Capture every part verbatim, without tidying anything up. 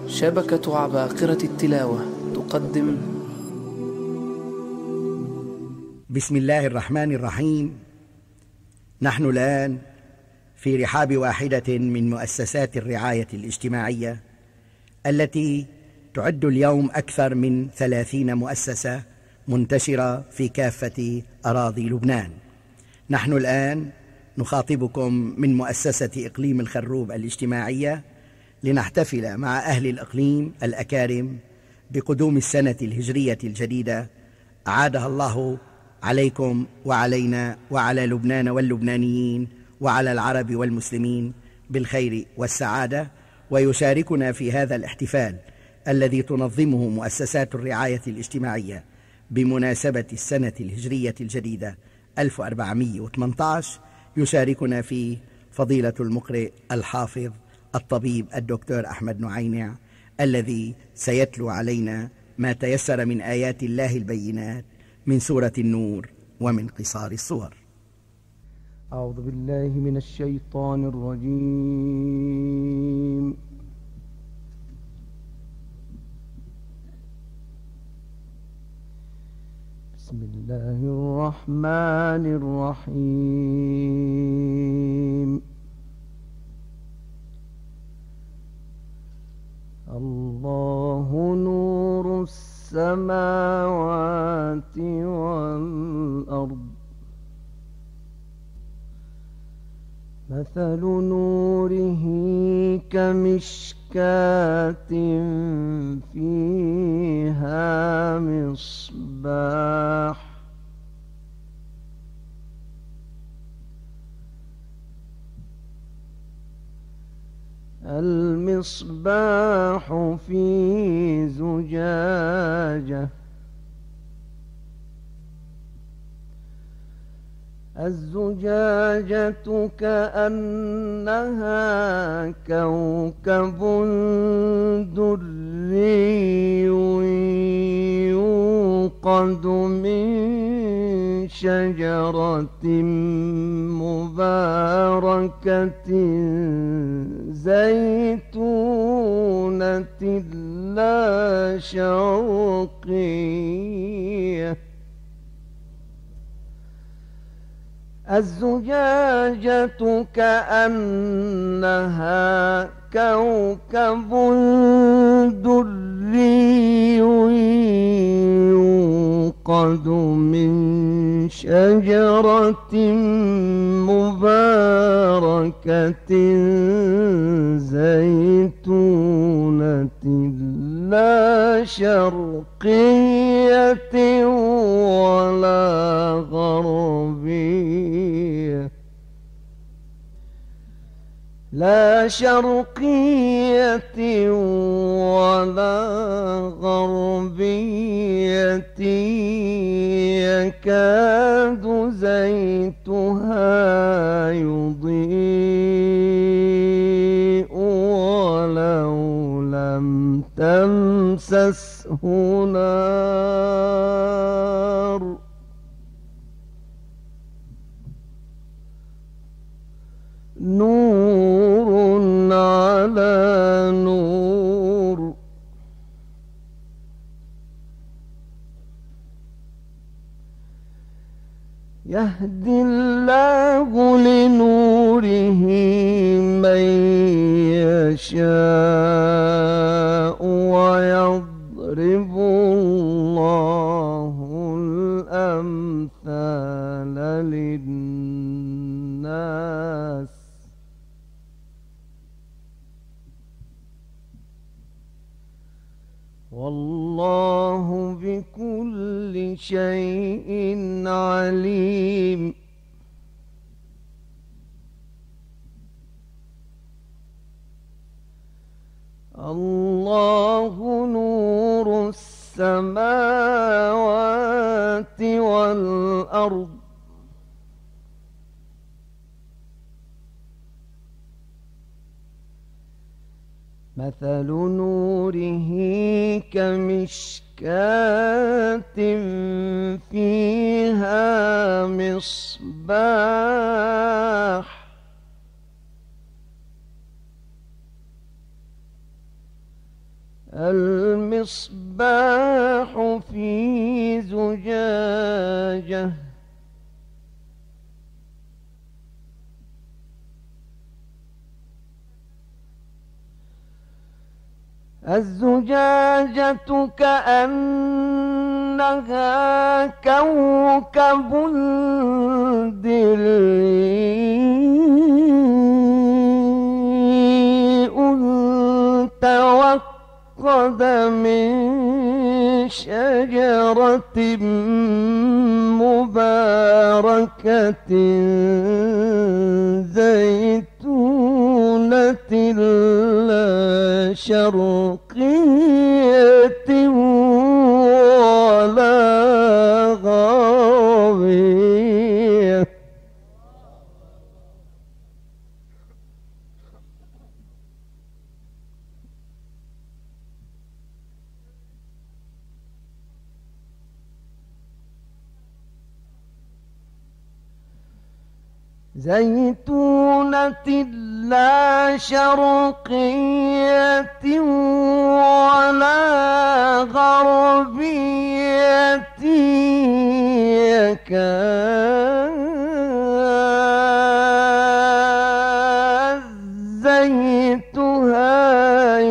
شبكة عباقرة التلاوة تقدم. بسم الله الرحمن الرحيم. نحن الآن في رحاب واحدة من مؤسسات الرعاية الاجتماعية التي تعد اليوم أكثر من ثلاثين مؤسسة منتشرة في كافة أراضي لبنان. نحن الآن نخاطبكم من مؤسسة إقليم الخروب الاجتماعية لنحتفل مع أهل الإقليم الأكارم بقدوم السنة الهجرية الجديدة، أعادها الله عليكم وعلينا وعلى لبنان واللبنانيين وعلى العرب والمسلمين بالخير والسعادة. ويشاركنا في هذا الاحتفال الذي تنظمه مؤسسات الرعاية الاجتماعية بمناسبة السنة الهجرية الجديدة ألف وأربعمائة وثمانية عشر يشاركنا فيه فضيلة المقرئ الحافظ الطبيب الدكتور أحمد نعينع، الذي سيتلو علينا ما تيسر من آيات الله البينات من سورة النور ومن قصار الصور. أعوذ بالله من الشيطان الرجيم. بسم الله الرحمن الرحيم. الله نور السماوات والأرض، مثل نوره كمشكاة فيها مصباح، المصباح في زجاجة، الزجاجة كأنها كوكب دري يوقد من شجرة مباركة زيتونة لا شرقية، الزجاجة كأنها كوكب دري يوقد من شجرة مباركة زيتونة لا شرقية ولا غربية، لا شرقية ولا غربية، يكاد زيتها يضيء ولو لم تمسسه نار، نور على نور، يهدي الله لنوره من يشاء ويضرب الله الأمثال للناس، والله بكل شيء عليم. الله نور السماوات والأرض، مثل نوره كمشكاة فيها مصباح، المصباح في زجاجة الزجاجة كأنها كوكب دري توقد من شجرة مباركة زيتونة لا شرقية ولا غربية زيتونة لا شرقية ولا غربية يكاد زيتها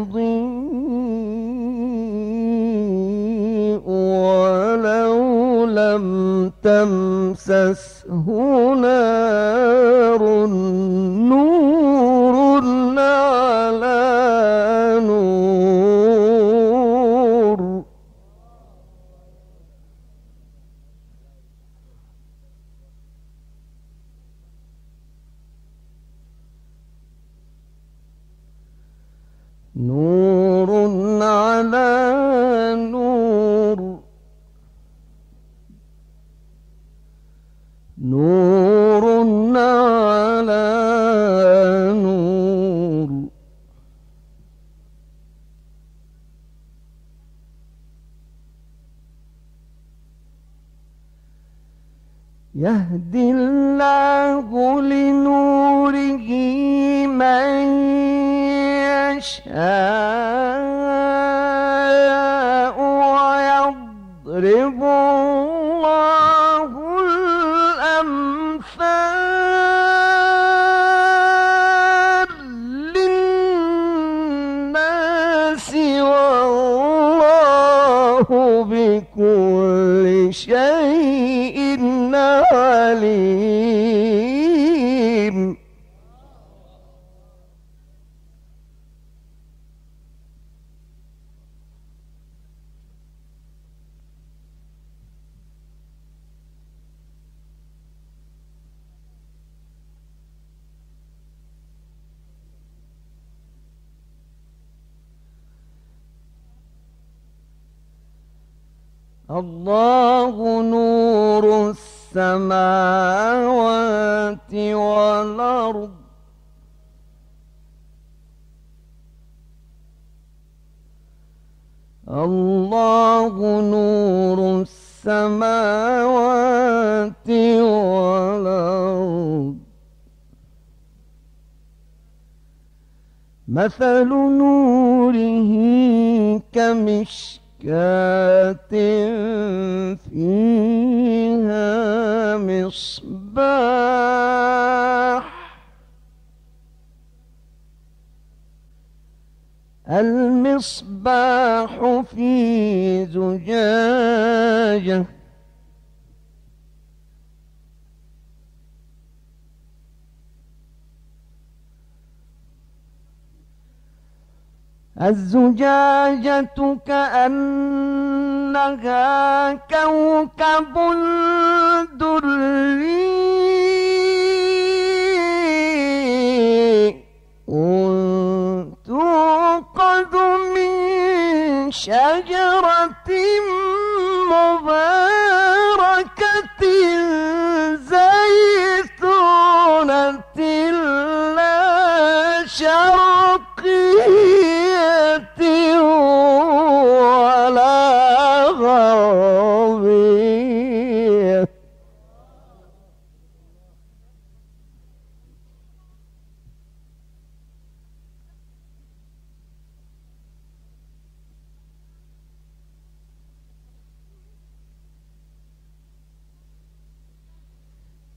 يضيء ولو لم تمسسه نار نور على نور نور على نور نور على نور يهدي الله لنوره من يشاء ويضرب الله الأمثال للناس والله بكل شيء عليم الله نور السماوات والأرض الله نور السماوات والأرض مثل نوره كمشكاة فيها مصباح المصباح في زجاجة الزجاجة كأنها كوكب دري توقد من شجرة مباركة زيتونة لا شرقية ولا غربية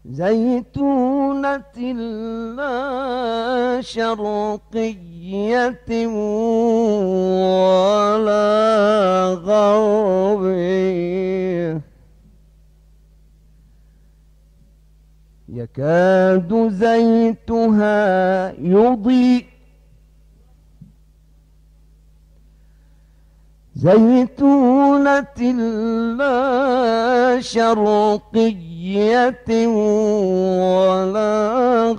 زيتونة لا شرقية ولا غربية يكاد زيتها يضيء زيتونة لا شرقية ولا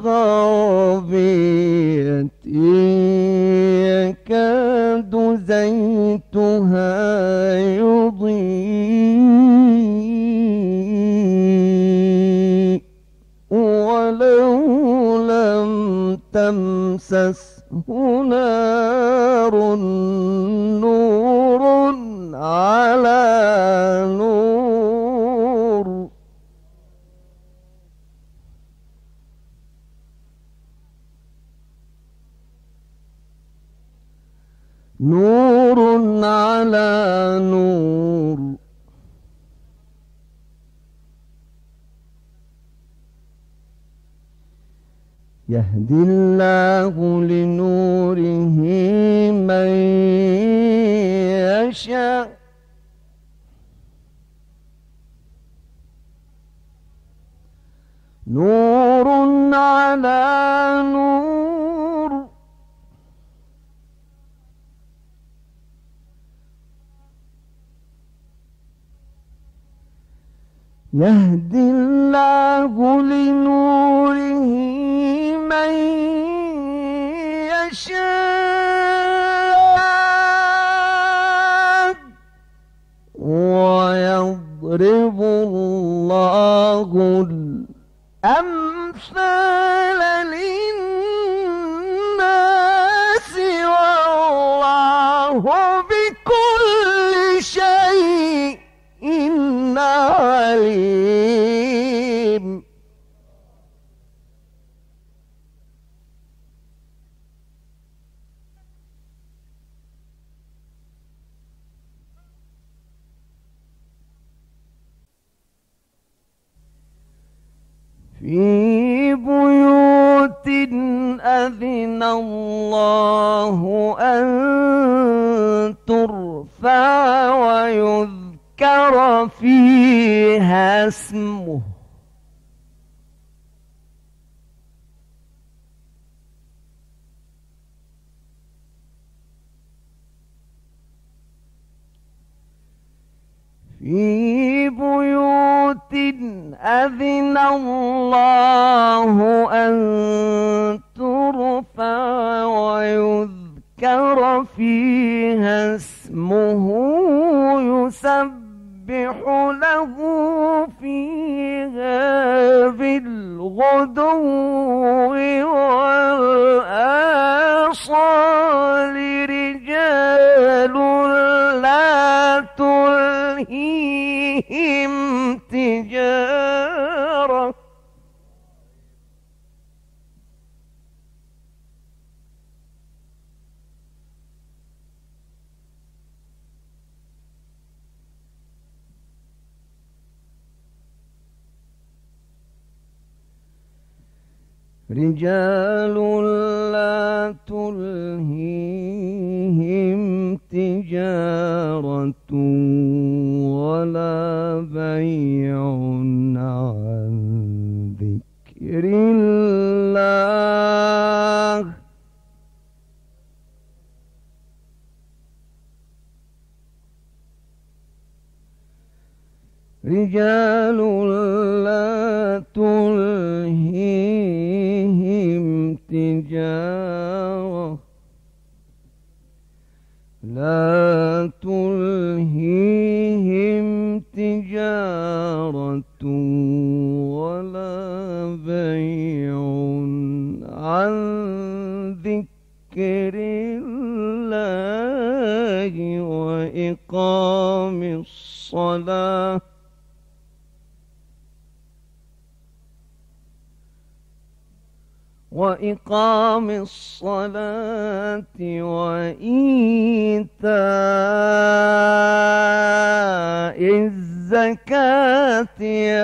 غربية يكاد زيتها يضيء ولو لم تمسسه نار نور على نور نور على نور يهدي الله لنوره من يشاء نور على نور يهدي الله لنوره من يشاء ويضرب الله الأمثال للناس والله بكل شيء عليم في بيوت أذن الله أن ترفع ويذكر فيها اسمه في بيوت أذن الله أن ترفع ويذكر فيها اسمه يسبح له فيها بالغدو والآصال رجال لا تلهيهم تجارة رجال لا تلهيهم تجارة ولا بيع عن ذكر الله رجال لا تلهيهم تجارة لا تلهيهم تجارة ولا بيع عن ذكر الله وإقام الصلاة وإقام الصلاة وإيتاء الزكاة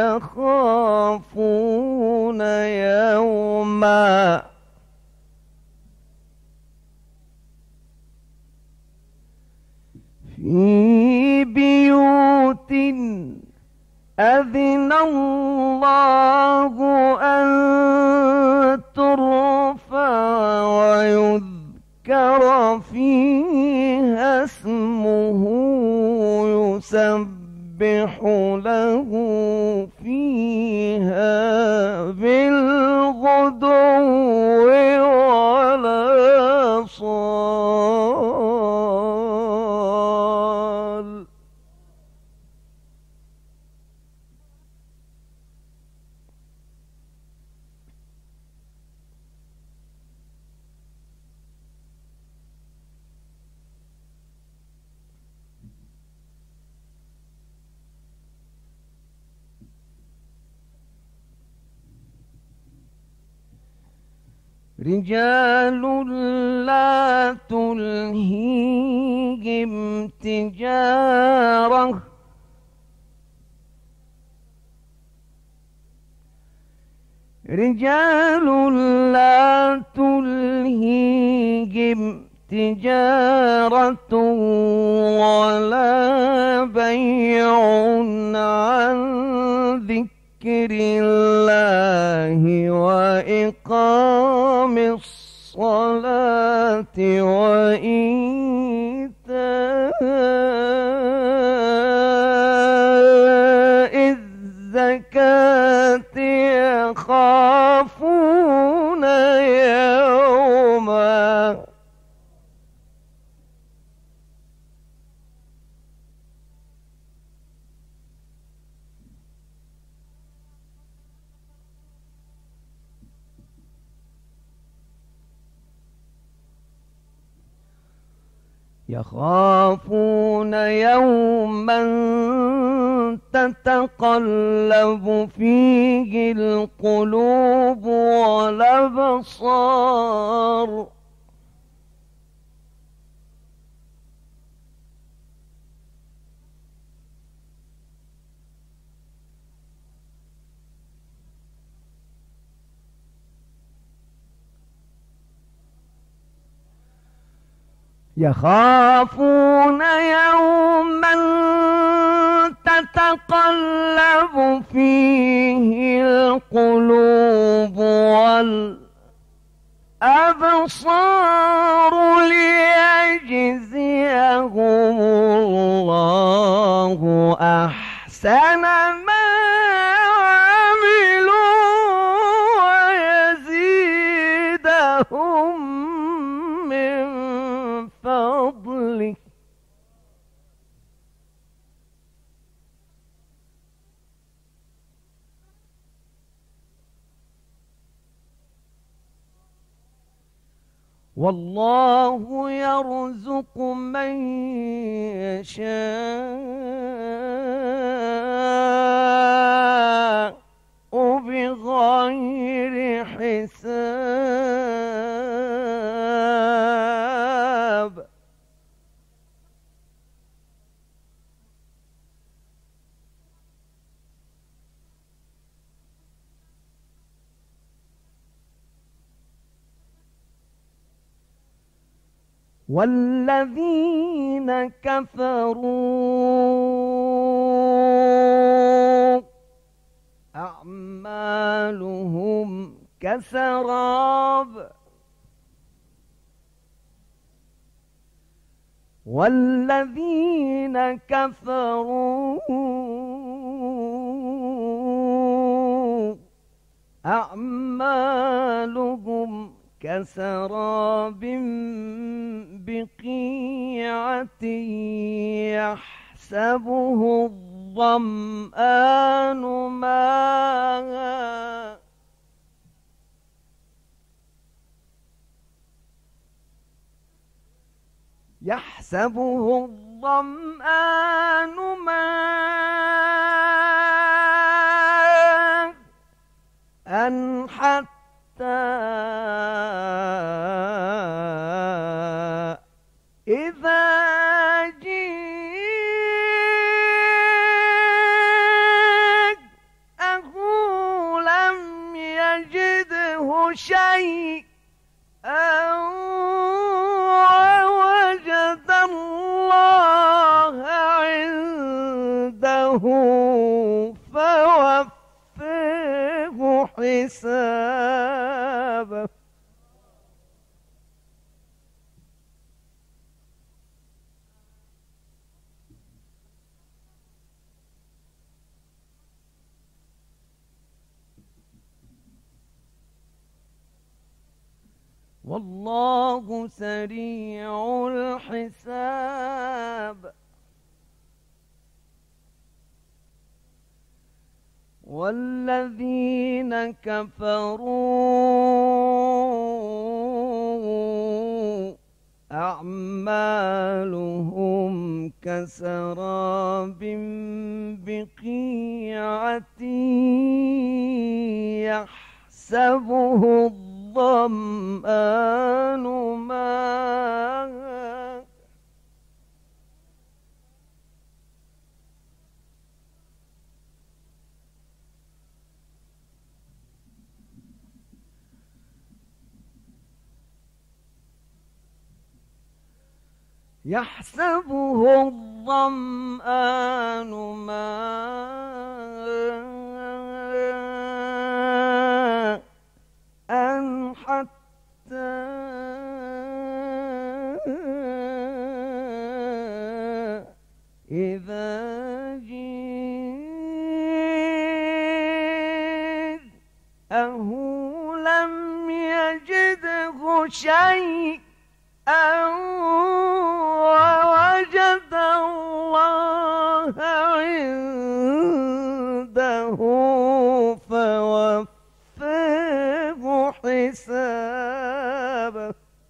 يخافون يوما في بيوت أذن الله أن ترفع ويذكر فيها اسمه يسبح له فيها بالغدو والآصال. رجال لا تلهيهم تجارة رجال لا تلهيهم تجارة ولا بيع عن ذكر الله وإقام الصلاة وإيتاء الزكاة يخافون يوما يخافون يوما تتقلب فيه القلوب والأبصار. يخافون يوما تتقلب فيه القلوب والأبصار ليجزيهم الله أحسن ما عملوا ويزيدهم من فضله. والله يرزق من يشاء بغير حساب. والذين كفروا أعمالهم كسراب والذين كفروا أعمالهم كسراب بقيعة يحسبه الظمآن ماء يحسبه الظمآن ماء حتى والله سريع الحساب والذين كفروا أعمالهم كسراب بقيعة يحسبه الظمآن ماء يحسبه الظمآن ماء حتى إذا جاءه لم يجده شيئا ووجد الله عنده فوفاه حسابه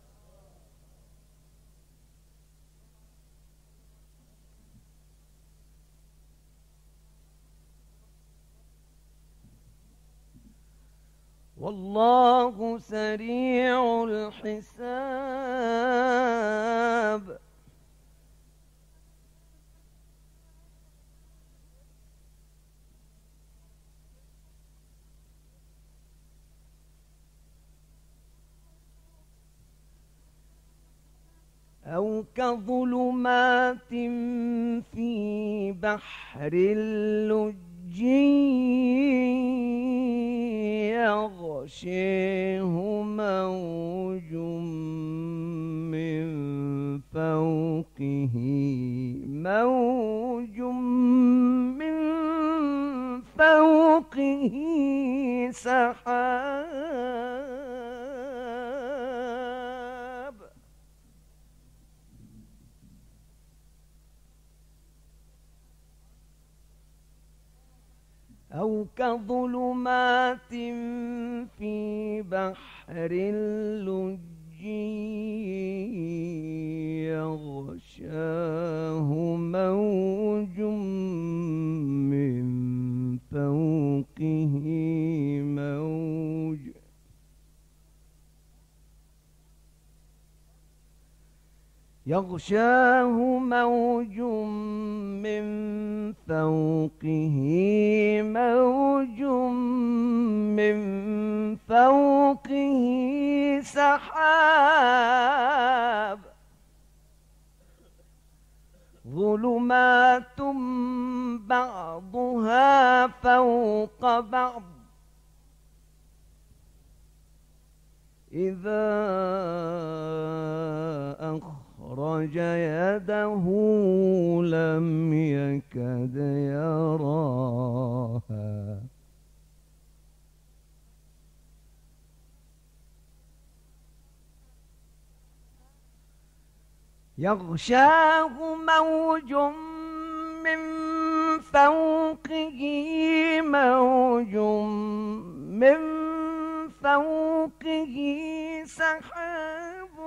والله سريع الحساب أو كظلمات في بحر اللجي يغشيه موج من فوقه موج من فوقه سحاب أو كظلمات في بحر اللجي يغشاه موج من فوقه موج يغشاه موج من فوقه موج من فوقه سحاب ظلمات بعضها فوق بعض إذا أخرج يده لم يكد يراها يغشاه موج من فوقه موج من فوقه سحاب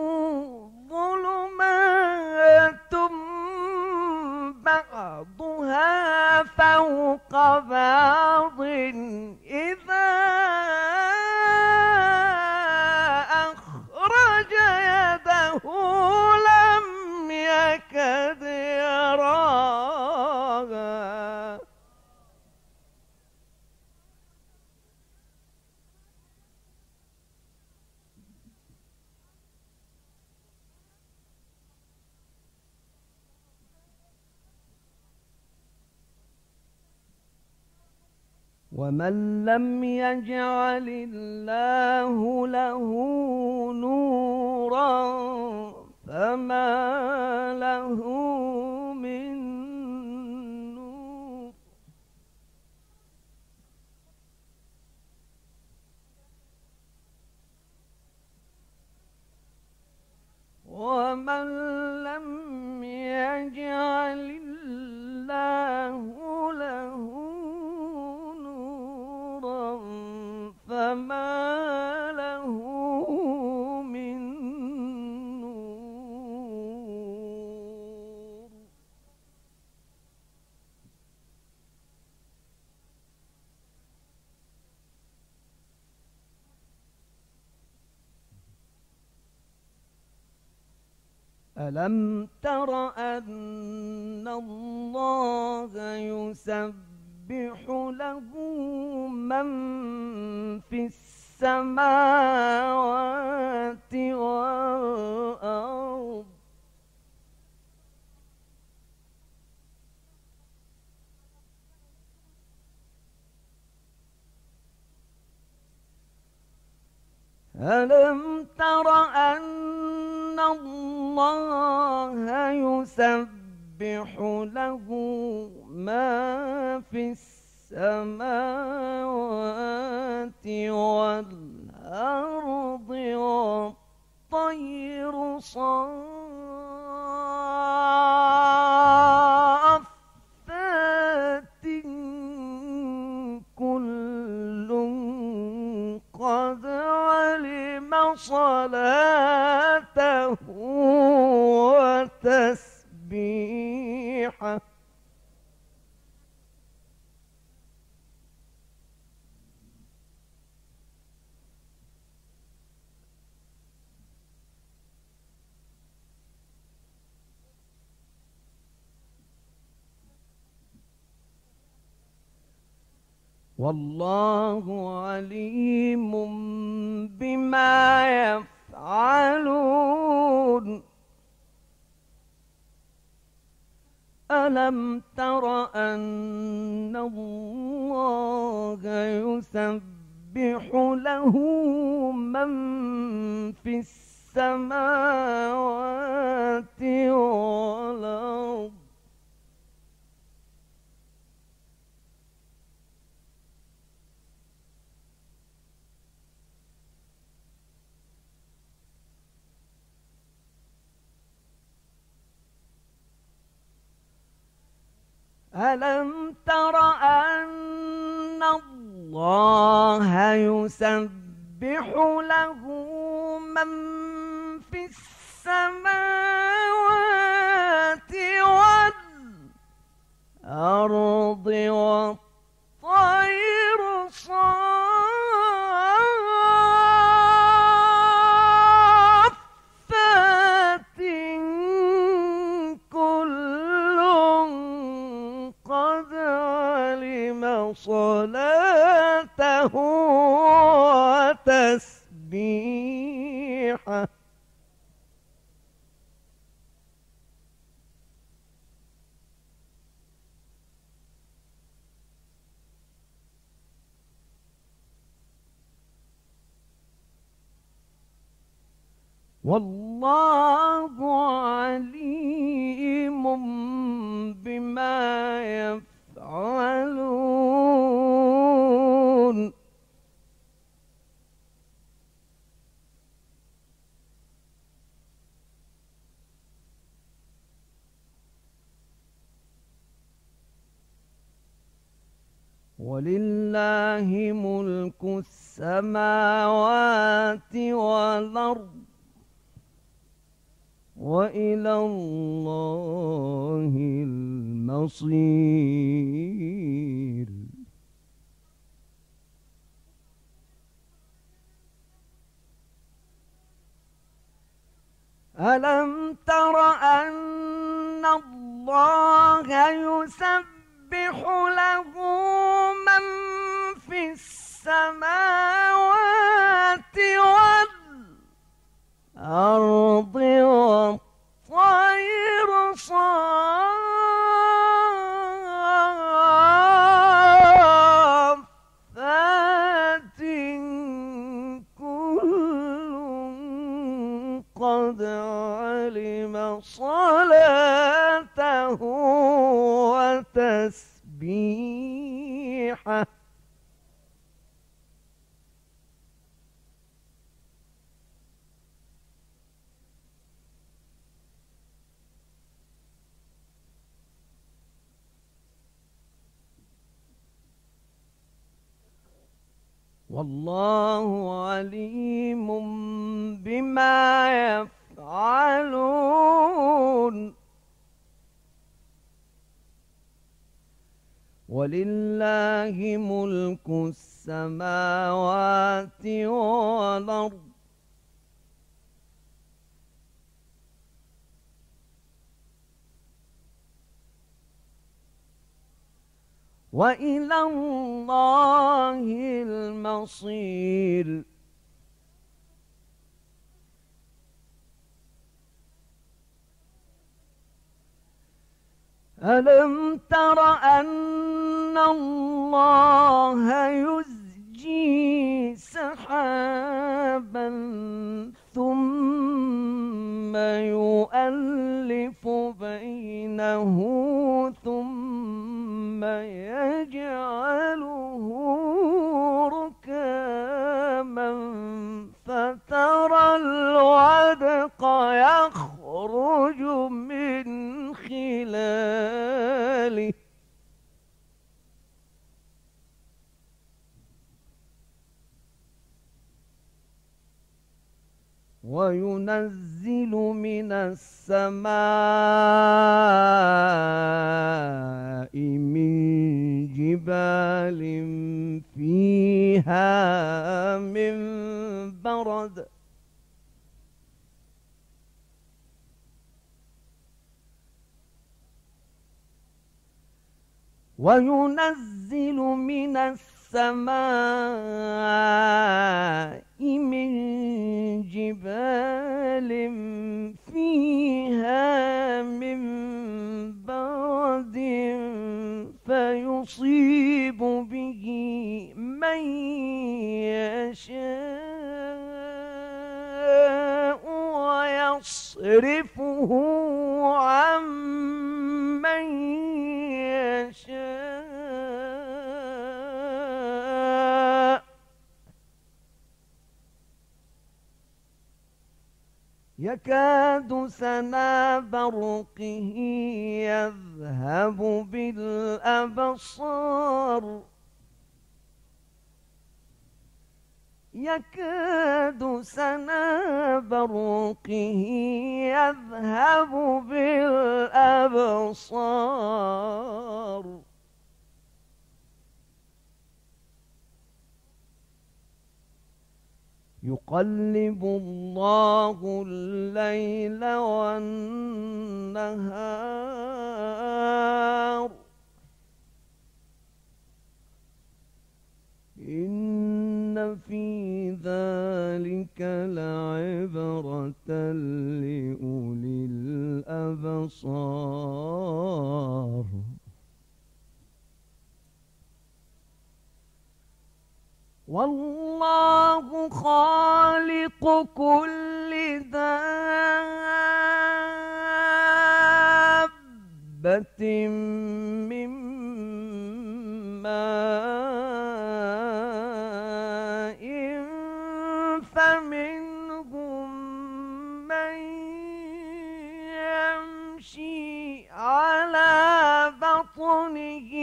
ظلمات بعضها فوق بعض إذا أخرج يده لم يكد يراها ومن لم يجعل الله له نورا فما له من نور ألم تر أن الله يسبح له من في السماوات والأرض ألم تر أن الله يسبح له ما في السماوات والأرض والطير صافات كل قد علم صلاته وتسبيحه والله عليم بما يفعلون ألم تر أن الله يسبح له من في السماوات والأرض ألم تر أن الله يسبح له من في السماوات والأرض والطير صافات كل قد علم صلاته وتسبيحه والله عليم بما يفعلون ولله ملك السماوات والأرض وإلى الله المصير ألم تر أن الله يسبح له من في السماوات والأرض والطير صافات كل قد علم صلاته وتسبيحه والله عليم بما يفعلون ولله ملك السماوات والأرض وإلى الله المصير. ألم تر أن الله يزجي سحابا ثم يؤلف بينه ثم يجعله ركاما فترى الودق يخرج من خلاله وينزل من السماء من جبال فيها من برد وينزل من السماء من جبال فيها من برد فيصيب به من يشاء ويصرفه عن من يشاء يكاد سنا برقه يذهب بالأبصار يكاد سنا برقه يذهب بالأبصار يقلب الله الليل والنهار إن في ذلك لعبرة لأولي الأبصار. والله خالق كل دابة من ماء فمنهم من يمشي على بطنه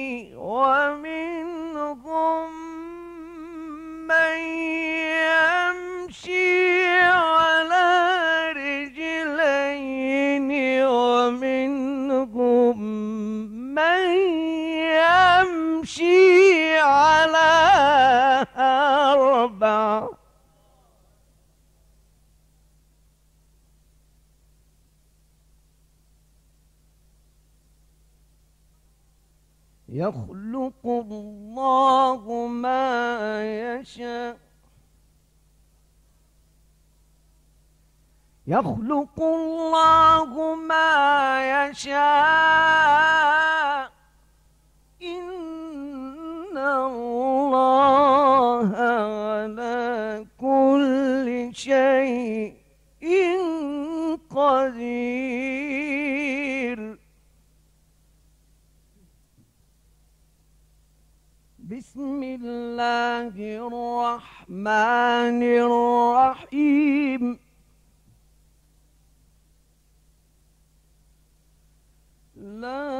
ومنهم من يمشي على رجلين ومنهم من يمشي على أربع يخلق الله ما يشاء يخلق الله ما يشاء إن الله على كل شيء قدير. بسم الله الرحمن الرحيم. لا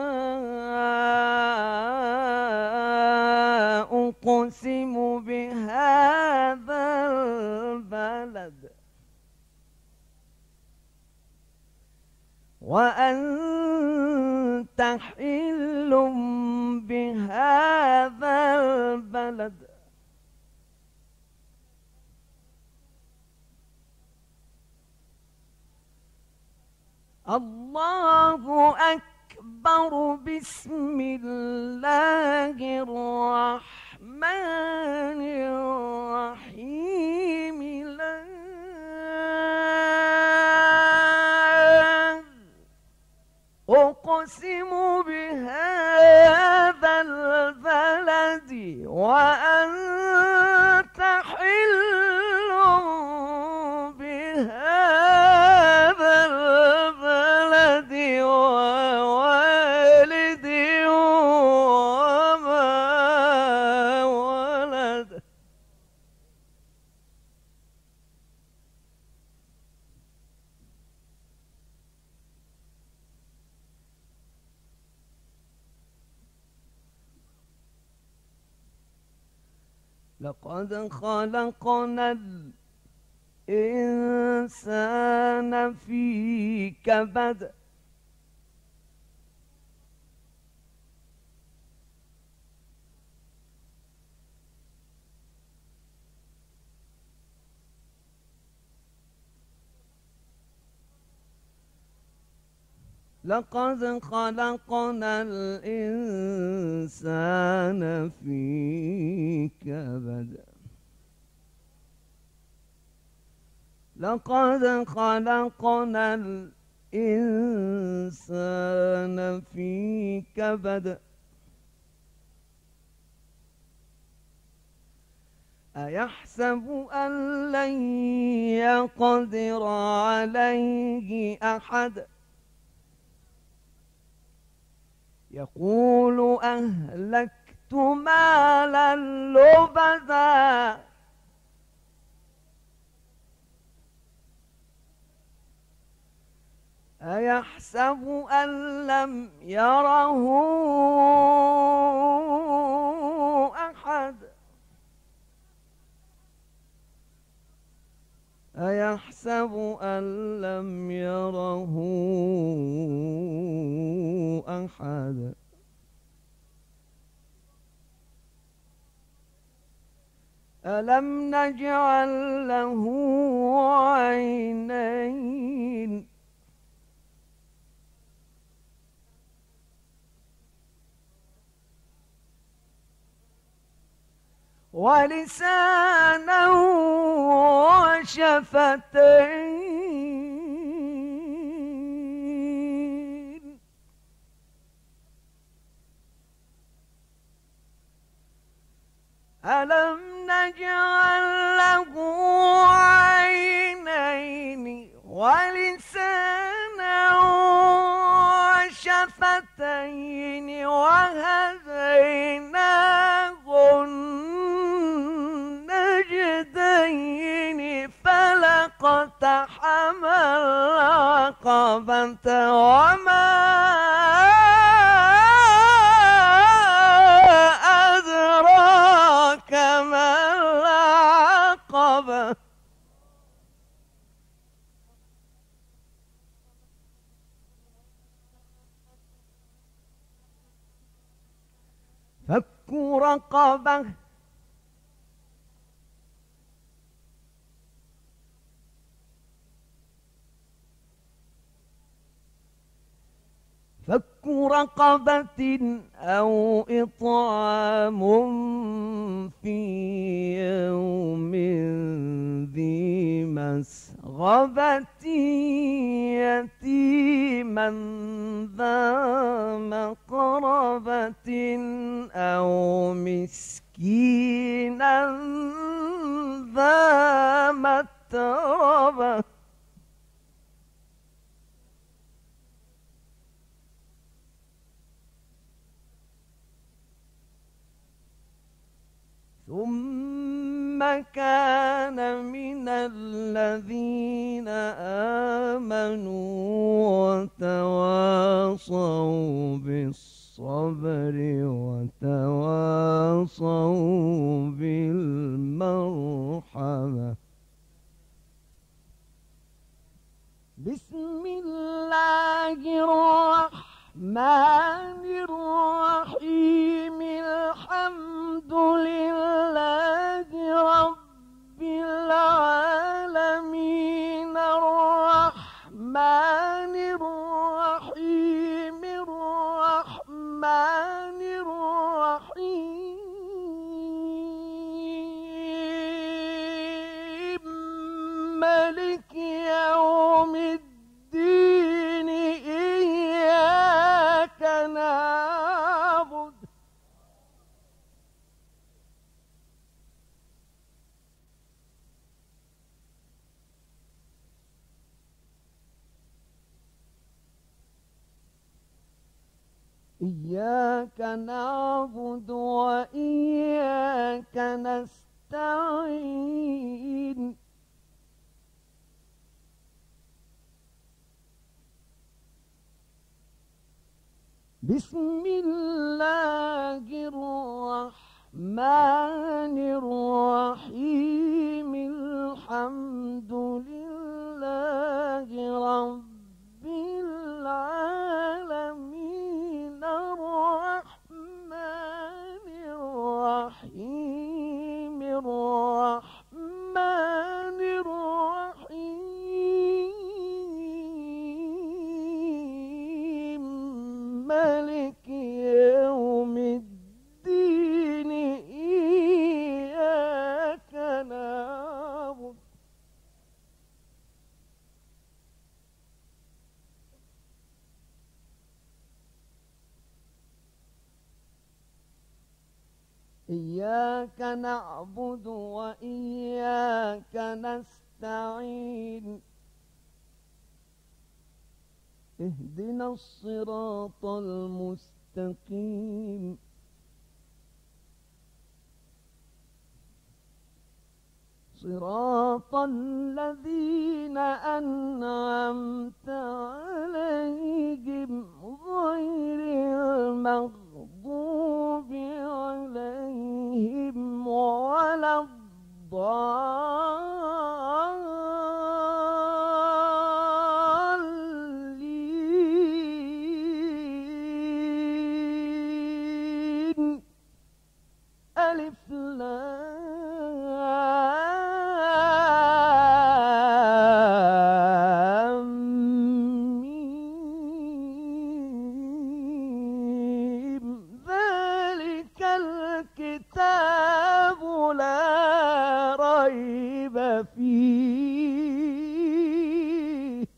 أقسم بهذا البلد وأنت حل بهذا البلد الله أكبر أكبر. بسم الله الرحمن الرحيم. لا أقسم بهذا البلد وأنت حل بهذا البلد ووالد وما ولد. لقد خلقنا الإنسان في كبد. لقد خلقنا الإنسان في كبد. لقد خلقنا الإنسان في كبد. أيحسب أن لن يقدر عليه أحد. يقول أهلكت مالا لبدا. أيحسب أن لم يره أحد. أيحسب أن لم يره أحد. ألم نجعل له عينين. ولسانا وشفتين. ألم نجعل له عينين ولسانا وشفتين وهديناه النجدين. فلاقتحم العقبة وما أدراك ما العقبة. فك رقبة. فك رقبة أو إطعام في يوم ذي مسغبة يتيما ذا مقربة أو مسكينا ذا متربة. ثم كان من الذين آمنوا وتواصوا بالصبر وتواصوا بالمرحمة. بسم الله الرحمن الرحيم. الحمد لله رب العالمين. الرحمن الرحيم. الرحمن إياك نعبد وإياك نستعين بسم الله الرحمن الرحيم الحمد لله رب العالمين الرحمن الرحيم الرحمن الرحيم مالك يوم الدين إياك نعبد إياك نعبد وإياك نستعين اهدنا الصراط المستقيم صراط الذين أنعمت عليهم غير المغضوب عليهم ولا الضالين ألف لام ميم ذلك الكتاب لا ريب فيه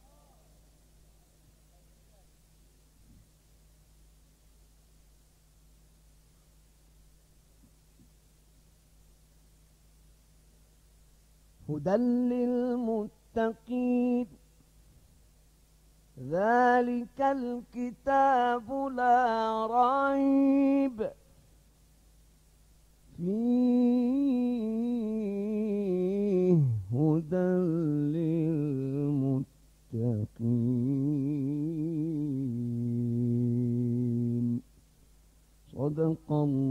هدى للمتقين ذلك الكتاب لا ريب فيه هدى للمتقين صدق الله